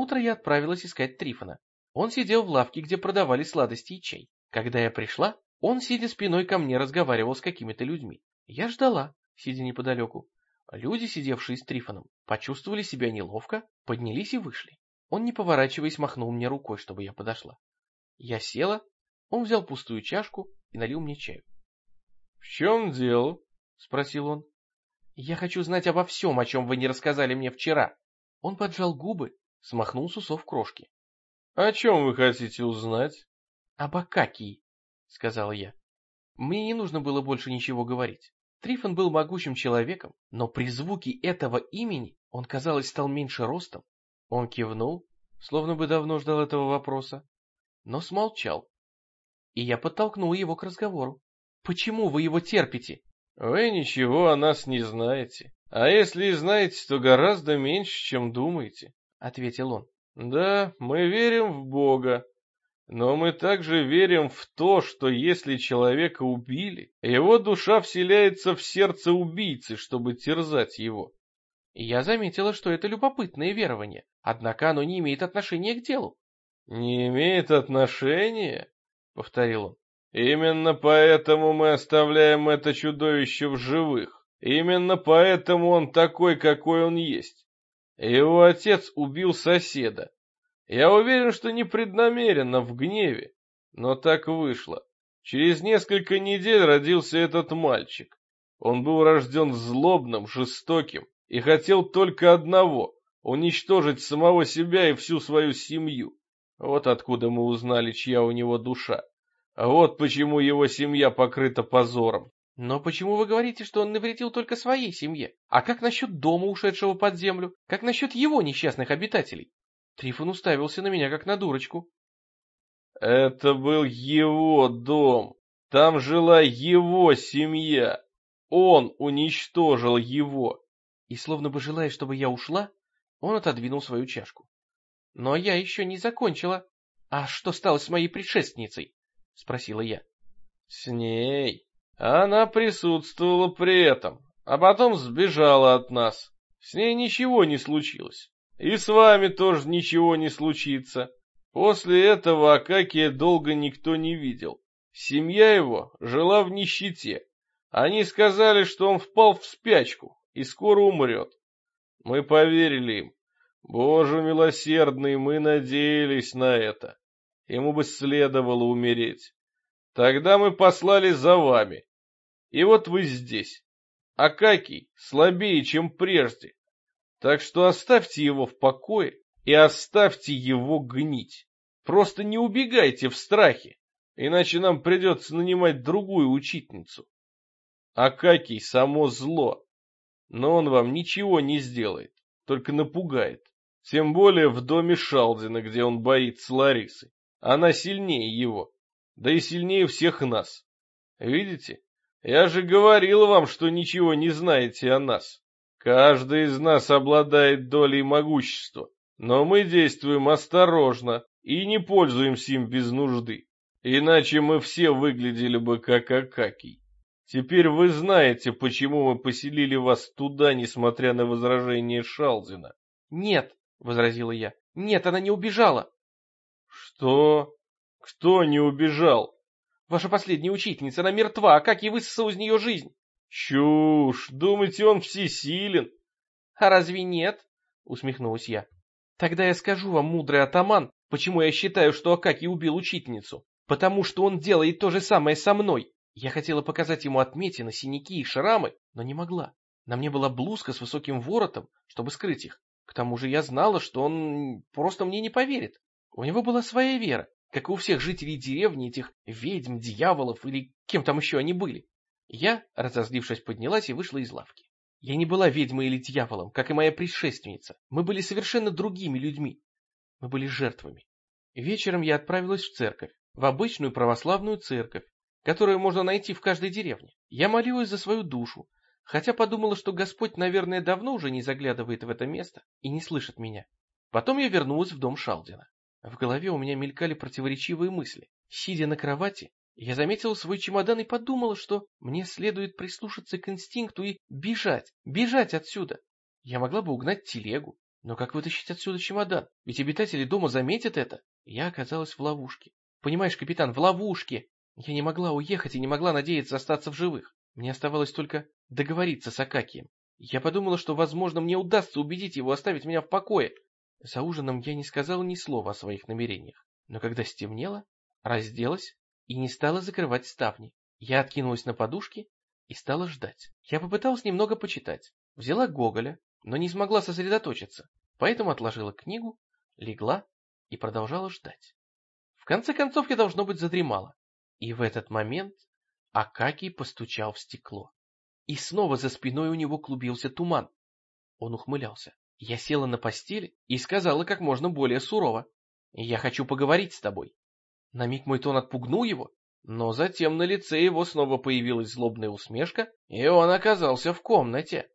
Наутро я отправилась искать Трифона. Он сидел в лавке, где продавали сладости и чай. Когда я пришла, он, сидя спиной ко мне, разговаривал с какими-то людьми. Я ждала, сидя неподалеку. Люди, сидевшие с Трифоном, почувствовали себя неловко, поднялись и вышли. Он, не поворачиваясь, махнул мне рукой, чтобы я подошла. Я села, он взял пустую чашку и налил мне чаю. — В чем дело? — спросил он. — Я хочу знать обо всем, о чем вы не рассказали мне вчера. Он поджал губы, смахнул с усов крошки. — О чем вы хотите узнать? — Об Акакии, — сказала я. Мне не нужно было больше ничего говорить. Трифон был могучим человеком, но при звуке этого имени он, казалось, стал меньше ростом. Он кивнул, словно бы давно ждал этого вопроса, но смолчал. И я подтолкнул его к разговору. «Почему вы его терпите?» Вы ничего о нас не знаете. А если и знаете, то гораздо меньше, чем думаете, — ответил он. Да, мы верим в Бога. Но мы также верим в то, что если человека убили, его душа вселяется в сердце убийцы, чтобы терзать его. И я заметила, что это любопытное верование, однако оно не имеет отношения к делу. «Не имеет отношения?» — повторил он. «Именно поэтому мы оставляем это чудовище в живых. Именно поэтому он такой, какой он есть. Его отец убил соседа. Я уверен, что непреднамеренно, в гневе. Но так вышло. Через несколько недель родился этот мальчик. Он был рожден злобным, жестоким и хотел только одного — уничтожить самого себя и всю свою семью. Вот откуда мы узнали, чья у него душа. Вот почему его семья покрыта позором. Но почему вы говорите, что он навредил только своей семье? А как насчет дома, ушедшего под землю? Как насчет его несчастных обитателей? Трифон уставился на меня, как на дурочку. Это был его дом. Там жила его семья. Он уничтожил его. И словно бы желая, чтобы я ушла, он отодвинул свою чашку. Но я еще не закончила. А что стало с моей предшественницей? Спросила я. С ней. Она присутствовала при этом, а потом сбежала от нас. С ней ничего не случилось. И с вами тоже ничего не случится. После этого Акакия долго никто не видел. Семья его жила в нищете. Они сказали, что он впал в спячку и скоро умрет. Мы поверили им. Боже милосердный, мы надеялись на это. Ему бы следовало умереть. Тогда мы послали за вами. И вот вы здесь. Акакий слабее, чем прежде. Так что оставьте его в покое и оставьте его гнить. Просто не убегайте в страхе, иначе нам придется нанимать другую учительницу. Акакий — само зло, но он вам ничего не сделает, только напугает. Тем более в доме Шалдина, где он боится Ларисы. Она сильнее его, да и сильнее всех нас. Видите, я же говорил вам, что ничего не знаете о нас. Каждый из нас обладает долей могущества, но мы действуем осторожно и не пользуемся им без нужды. Иначе мы все выглядели бы как Акакий. Теперь вы знаете, почему мы поселили вас туда, несмотря на возражение Шалдина. — Нет, — возразила я. — Нет, она не убежала. — Что? Кто не убежал? — Ваша последняя учительница, она мертва, а как и высосал из нее жизнь. — Чушь! Думаете, он всесилен? — А разве нет? — усмехнулась я. — Тогда я скажу вам, мудрый атаман, почему я считаю, что Акакий убил учительницу. Потому что он делает то же самое со мной. Я хотела показать ему отметины, синяки и шрамы, но не могла. На мне была блузка с высоким воротом, чтобы скрыть их. К тому же я знала, что он просто мне не поверит. У него была своя вера, как и у всех жителей деревни, этих ведьм, дьяволов или кем там еще они были. Я, разозлившись, поднялась и вышла из лавки. Я не была ведьмой или дьяволом, как и моя предшественница. Мы были совершенно другими людьми. Мы были жертвами. Вечером я отправилась в церковь, в обычную православную церковь, которую можно найти в каждой деревне. Я молилась за свою душу, хотя подумала, что Господь, наверное, давно уже не заглядывает в это место и не слышит меня. Потом я вернулась в дом Шалдина. В голове у меня мелькали противоречивые мысли. Сидя на кровати, я заметила свой чемодан и подумала, что мне следует прислушаться к инстинкту и бежать отсюда. Я могла бы угнать телегу, Но как вытащить отсюда чемодан? Ведь обитатели дома заметят это. Я оказалась в ловушке. Понимаешь, капитан, в ловушке. Я не могла уехать и не могла надеяться остаться в живых. Мне оставалось только договориться с Акакием. Я подумала, что, возможно, мне удастся убедить его оставить меня в покое. За ужином я не сказала ни слова о своих намерениях. Но когда стемнело, разделась и не стала закрывать ставни. Я откинулась на подушки и стала ждать. Я попыталась немного почитать. Взяла Гоголя, но не смогла сосредоточиться. Поэтому отложила книгу, легла и продолжала ждать. В конце концов я, должно быть, задремала. И в этот момент Акакий постучал в стекло. И снова за спиной у него клубился туман. Он ухмылялся. Я села на постели и сказала как можно более сурово: «Я хочу поговорить с тобой». На миг мой тон отпугнул его, но затем на лице его снова появилась злобная усмешка, и он оказался в комнате.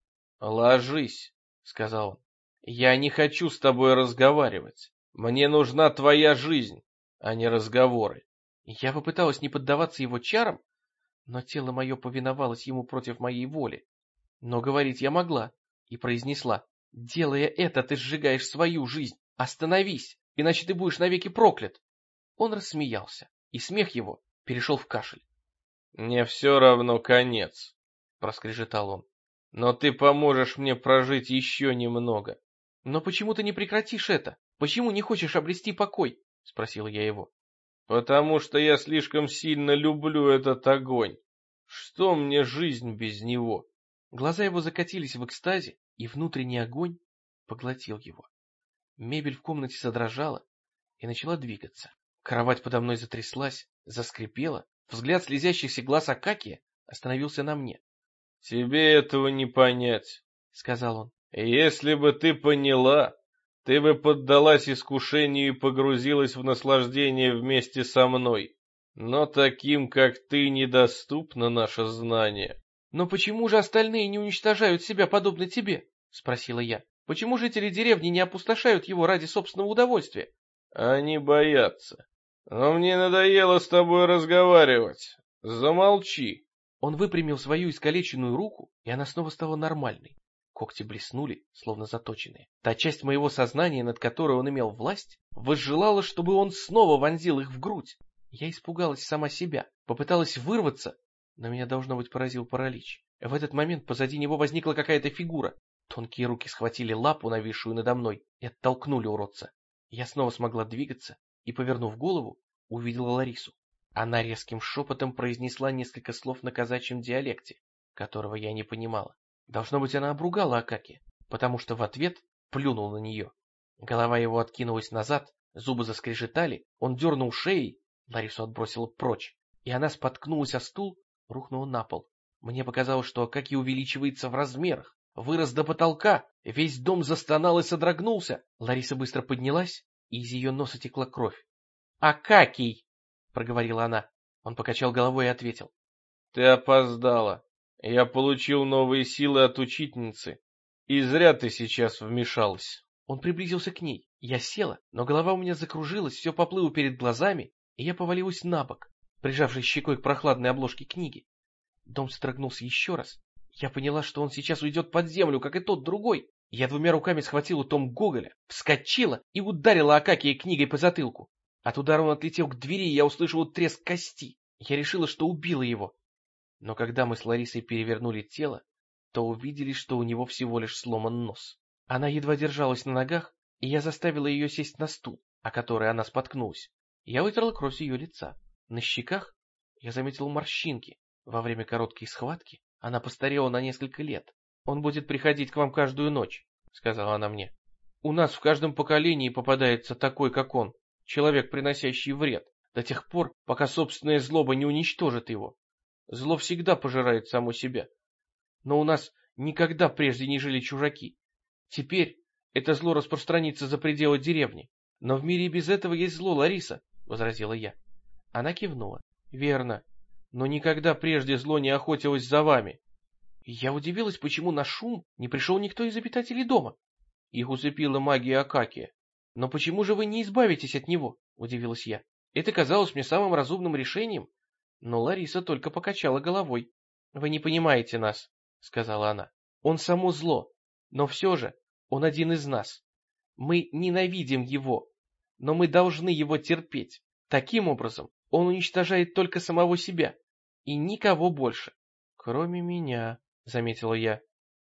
«Ложись», — сказал он. «Я не хочу с тобой разговаривать. Мне нужна твоя жизнь, а не разговоры». Я попыталась не поддаваться его чарам, но тело мое повиновалось ему против моей воли. Но говорить я могла и произнесла: «Делая это, ты сжигаешь свою жизнь. Остановись, иначе ты будешь навеки проклят». Он рассмеялся, и смех его перешел в кашель. «Мне все равно конец», — проскрежетал он. «Но ты поможешь мне прожить еще немного». «Но почему ты не прекратишь это? Почему не хочешь обрести покой?» — спросил я его. «Потому что я слишком сильно люблю этот огонь. Что мне жизнь без него?» Глаза его закатились в экстазе, и внутренний огонь поглотил его. Мебель в комнате задрожала и начала двигаться. Кровать подо мной затряслась, заскрипела. Взгляд слезящихся глаз Акакия остановился на мне. «Тебе этого не понять», — сказал он. «Если бы ты поняла, ты бы поддалась искушению и погрузилась в наслаждение вместе со мной. Но таким, как ты, недоступно наше знание». «Но почему же остальные не уничтожают себя подобно тебе?» — спросила я. «Почему жители деревни не опустошают его ради собственного удовольствия?» «Они боятся. Но мне надоело с тобой разговаривать. Замолчи». Он выпрямил свою искалеченную руку, и она снова стала нормальной. Когти блеснули, словно заточенные. Та часть моего сознания, над которой он имел власть, возжелала, чтобы он снова вонзил их в грудь. Я испугалась сама себя, попыталась вырваться, но меня, должно быть, поразил паралич. В этот момент позади него возникла какая-то фигура. Тонкие руки схватили лапу, нависшую надо мной, и оттолкнули уродца. Я снова смогла двигаться и, повернув голову, увидела Ларису. Она резким шепотом произнесла несколько слов на казачьем диалекте, которого я не понимала. Должно быть, она обругала Акакия, потому что в ответ плюнул на нее. Голова его откинулась назад, зубы заскрежетали, он дернул шеей, Ларису отбросила прочь, и она споткнулась о стул, рухнула на пол. Мне показалось, что Акакий увеличивается в размерах, вырос до потолка, весь дом застонал и содрогнулся. Лариса быстро поднялась, и из ее носа текла кровь. «Акакий!» — проговорила она. Он покачал головой и ответил: «Ты опоздала. Я получил новые силы от учительницы, и зря ты сейчас вмешалась». Он приблизился к ней. Я села, но голова у меня закружилась, все поплыло перед глазами, и я повалилась на бок, прижавшись щекой к прохладной обложке книги. Дом содрогнулся еще раз. Я поняла, что он сейчас уйдет под землю, как и тот другой. Я двумя руками схватила том Гоголя, вскочила и ударила Акакия книгой по затылку. От удара он отлетел к двери, и я услышала треск кости. Я решила, что убила его. Но когда мы с Ларисой перевернули тело, то увидели, что у него всего лишь сломан нос. Она едва держалась на ногах, и я заставила ее сесть на стул, о который она споткнулась. Я вытерла кровь с ее лица. На щеках я заметил морщинки. Во время короткой схватки она постарела на несколько лет. «Он будет приходить к вам каждую ночь», — сказала она мне. «У нас в каждом поколении попадается такой, как он, человек, приносящий вред, до тех пор, пока собственная злоба не уничтожит его. Зло всегда пожирает само себя. Но у нас никогда прежде не жили чужаки. Теперь это зло распространится за пределы деревни. Но в мире и без этого есть зло, Лариса», — возразила я. Она кивнула. «Верно. Но никогда прежде зло не охотилось за вами». Я удивилась, почему на шум не пришел никто из обитателей дома. Их усыпила магия Акакия. «Но почему же вы не избавитесь от него?» — удивилась я. Это казалось мне самым разумным решением. Но Лариса только покачала головой. «Вы не понимаете нас», — сказала она. «Он само зло. Но все же Он один из нас. Мы ненавидим его, но мы должны его терпеть. Таким образом, он уничтожает только самого себя и никого больше. Кроме меня, заметила я.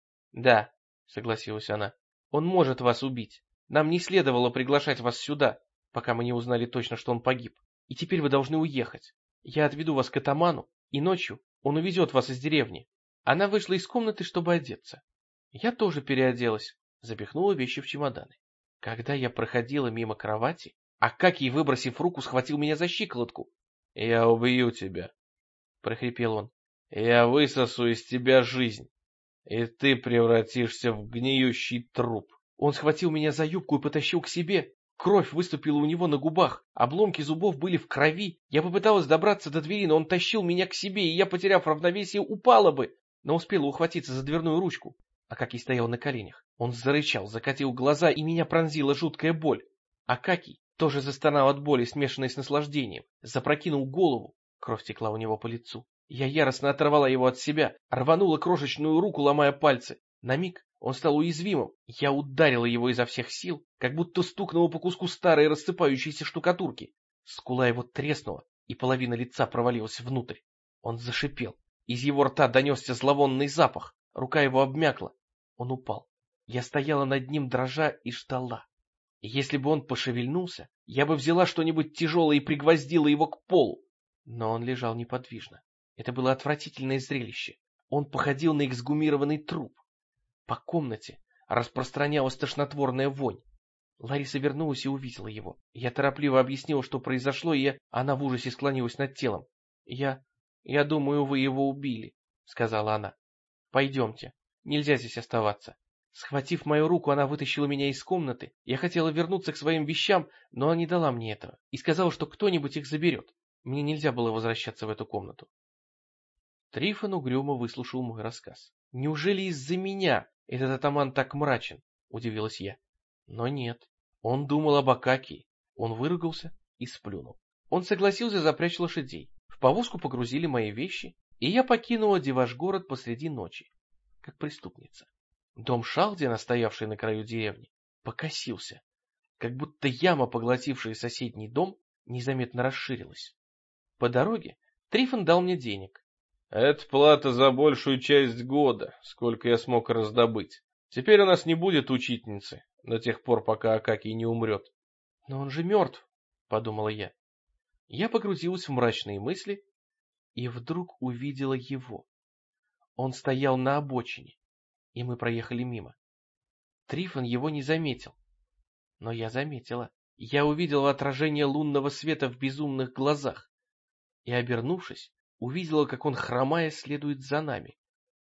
Да, согласилась она. Он может вас убить. Нам не следовало приглашать вас сюда, пока мы не узнали точно, что он погиб. И теперь вы должны уехать. Я отведу вас к атаману, и ночью он увезет вас из деревни. Она вышла из комнаты, чтобы одеться. Я тоже переоделась, запихнула вещи в чемоданы. Когда я проходила мимо кровати, Акакий, выбросив руку, схватил меня за щиколотку. — Я убью тебя, — прохрипел он. — Я высосу из тебя жизнь, и ты превратишься в гниющий труп. Он схватил меня за юбку и потащил к себе. Кровь выступила у него на губах, обломки зубов были в крови. Я попыталась добраться до двери, но он тащил меня к себе, и я, потеряв равновесие, упала бы, но успела ухватиться за дверную ручку. Акакий стоял на коленях. Он зарычал, закатил глаза, и меня пронзила жуткая боль. Акакий тоже застонал от боли, смешанной с наслаждением. Запрокинул голову. Кровь текла у него по лицу. Я яростно оторвала его от себя, рванула крошечную руку, ломая пальцы. На миг он стал уязвимым. Я ударила его изо всех сил, как будто стукнула по куску старой рассыпающейся штукатурки. Скула его треснула, и половина лица провалилась внутрь. Он зашипел. Из его рта донесся зловонный запах. Рука его обмякла. Он упал. Я стояла над ним, дрожа, и ждала. Если бы он пошевельнулся, я бы взяла что-нибудь тяжелое и пригвоздила его к полу. Но он лежал неподвижно. Это было отвратительное зрелище. Он походил на эксгумированный труп. По комнате распространялась тошнотворная вонь. Лариса вернулась и увидела его. Я торопливо объяснила, что произошло, и она в ужасе склонилась над телом. Я думаю, вы его убили, — сказала она. — Пойдемте, нельзя здесь оставаться. Схватив мою руку, она вытащила меня из комнаты. Я хотела вернуться к своим вещам, но она не дала мне этого и сказала, что кто-нибудь их заберет. Мне нельзя было возвращаться в эту комнату. Трифон угрюмо выслушал мой рассказ. «Неужели из-за меня этот атаман так мрачен?» — удивилась я. Но нет. Он думал об Акакии. Он выругался и сплюнул. Он согласился запрячь лошадей. В повозку погрузили мои вещи, и я покинула Девашгород посреди ночи, как преступница. Дом Шалдина, стоявший на краю деревни, покосился, как будто яма, поглотившая соседний дом, незаметно расширилась. По дороге Трифон дал мне денег. Это плата за большую часть года, сколько я смог раздобыть. Теперь у нас не будет учительницы, до тех пор, пока Акакий не умрет. Но он же мертв, подумала я. Я погрузилась в мрачные мысли и вдруг увидела его. Он стоял на обочине, и мы проехали мимо. Трифон его не заметил, но я заметила. Я увидела отражение лунного света в безумных глазах и, обернувшись, увидела, как он, хромая, следует за нами.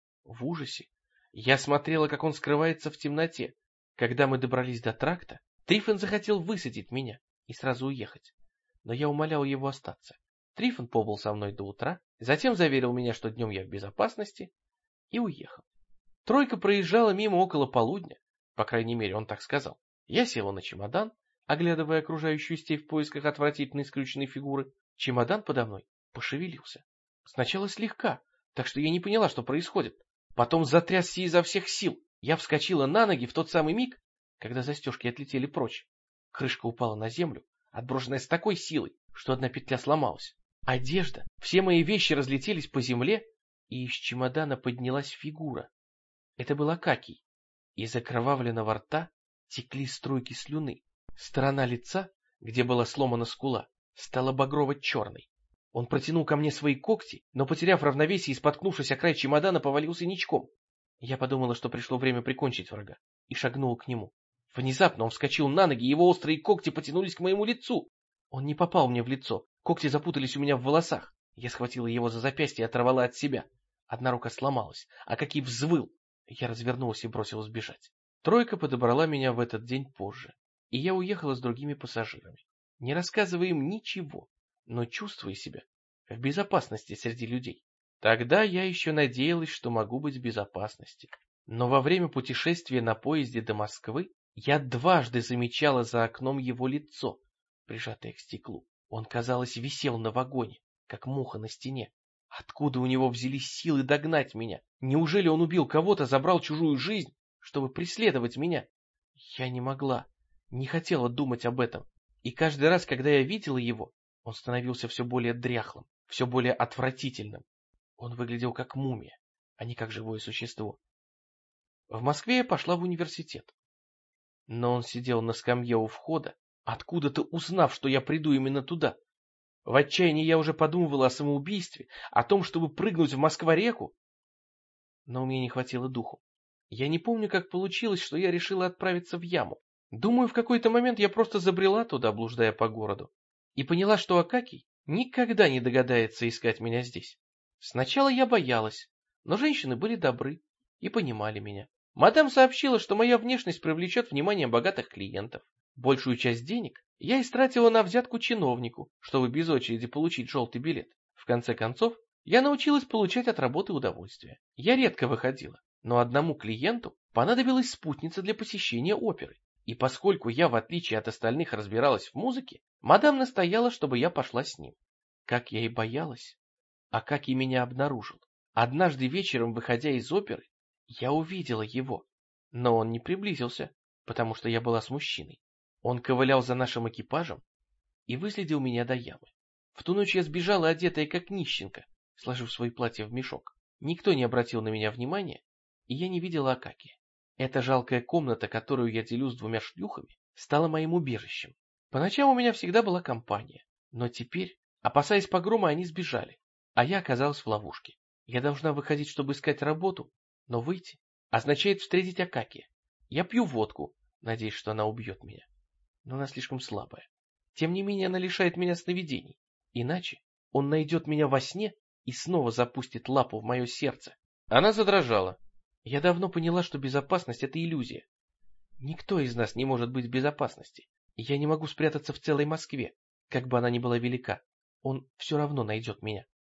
В ужасе я смотрела, как он скрывается в темноте. Когда мы добрались до тракта, Трифон захотел высадить меня и сразу уехать, но я умолял его остаться. Трифон побыл со мной до утра, затем заверил меня, что днем я в безопасности, и уехал. Тройка проезжала мимо около полудня, по крайней мере, он так сказал. Я села на чемодан, оглядывая окружающую степь в поисках отвратительной скрюченной фигуры. Чемодан подо мной пошевелился. Сначала слегка, так что я не поняла, что происходит. Потом затрясся изо всех сил. Я вскочила на ноги в тот самый миг, когда застежки отлетели прочь. Крышка упала на землю, отброшенная с такой силой, что одна петля сломалась. Одежда, все мои вещи разлетелись по земле, и из чемодана поднялась фигура. Это был Акакий. Из окровавленного рта текли струйки слюны. Сторона лица, где была сломана скула, стала багрово-черной. Он протянул ко мне свои когти, но, потеряв равновесие и споткнувшись о край чемодана, повалился ничком. Я подумала, что пришло время прикончить врага, и шагнула к нему. Внезапно он вскочил на ноги, и его острые когти потянулись к моему лицу. Он не попал мне в лицо, когти запутались у меня в волосах. Я схватила его за запястье и оторвала от себя. Одна рука сломалась, Акакий взвыл. Я развернулась и бросилась бежать. Тройка подобрала меня в этот день позже, и я уехала с другими пассажирами, не рассказывая им ничего, но чувствуя себя в безопасности среди людей. Тогда я еще надеялась, что могу быть в безопасности. Но во время путешествия на поезде до Москвы я дважды замечала за окном его лицо, прижатое к стеклу. Он, казалось, висел на вагоне, как муха на стене. Откуда у него взялись силы догнать меня? Неужели он убил кого-то, забрал чужую жизнь, чтобы преследовать меня? Я не могла, не хотела думать об этом. И каждый раз, когда я видела его, он становился все более дряхлым, все более отвратительным. Он выглядел как мумия, а не как живое существо. В Москве я пошла в университет. Но он сидел на скамье у входа, откуда-то узнав, что я приду именно туда. В отчаянии я уже подумывала о самоубийстве, о том, чтобы прыгнуть в Москва-реку. Но у меня не хватило духу. Я не помню, как получилось, что я решила отправиться в яму. Думаю, в какой-то момент я просто забрела туда, блуждая по городу, и поняла, что Акакий никогда не догадается искать меня здесь. Сначала я боялась, но женщины были добры и понимали меня. Мадам сообщила, что моя внешность привлечет внимание богатых клиентов. Большую часть денег я истратила на взятку чиновнику, чтобы без очереди получить желтый билет. В конце концов, я научилась получать от работы удовольствие. Я редко выходила, но одному клиенту понадобилась спутница для посещения оперы. И поскольку я, в отличие от остальных, разбиралась в музыке, мадам настояла, чтобы я пошла с ним. Как я и боялась, Акакий меня обнаружил. Однажды вечером, выходя из оперы, я увидела его, но он не приблизился, потому что я была с мужчиной. Он ковылял за нашим экипажем и выследил меня до ямы. В ту ночь я сбежала, одетая как нищенка, сложив свои платья в мешок. Никто не обратил на меня внимания, и я не видела Акакия. Эта жалкая комната, которую я делю с двумя шлюхами, стала моим убежищем. По ночам у меня всегда была компания, но теперь, опасаясь погрома, они сбежали, а я оказалась в ловушке. Я должна выходить, чтобы искать работу, но выйти означает встретить Акакия. Я пью водку, надеясь, что она убьет меня, но она слишком слабая. Тем не менее, она лишает меня сновидений, иначе он найдет меня во сне и снова запустит лапу в мое сердце. Она задрожала. Я давно поняла, что безопасность — это иллюзия. Никто из нас не может быть в безопасности. Я не могу спрятаться в целой Москве, как бы она ни была велика. Он все равно найдет меня.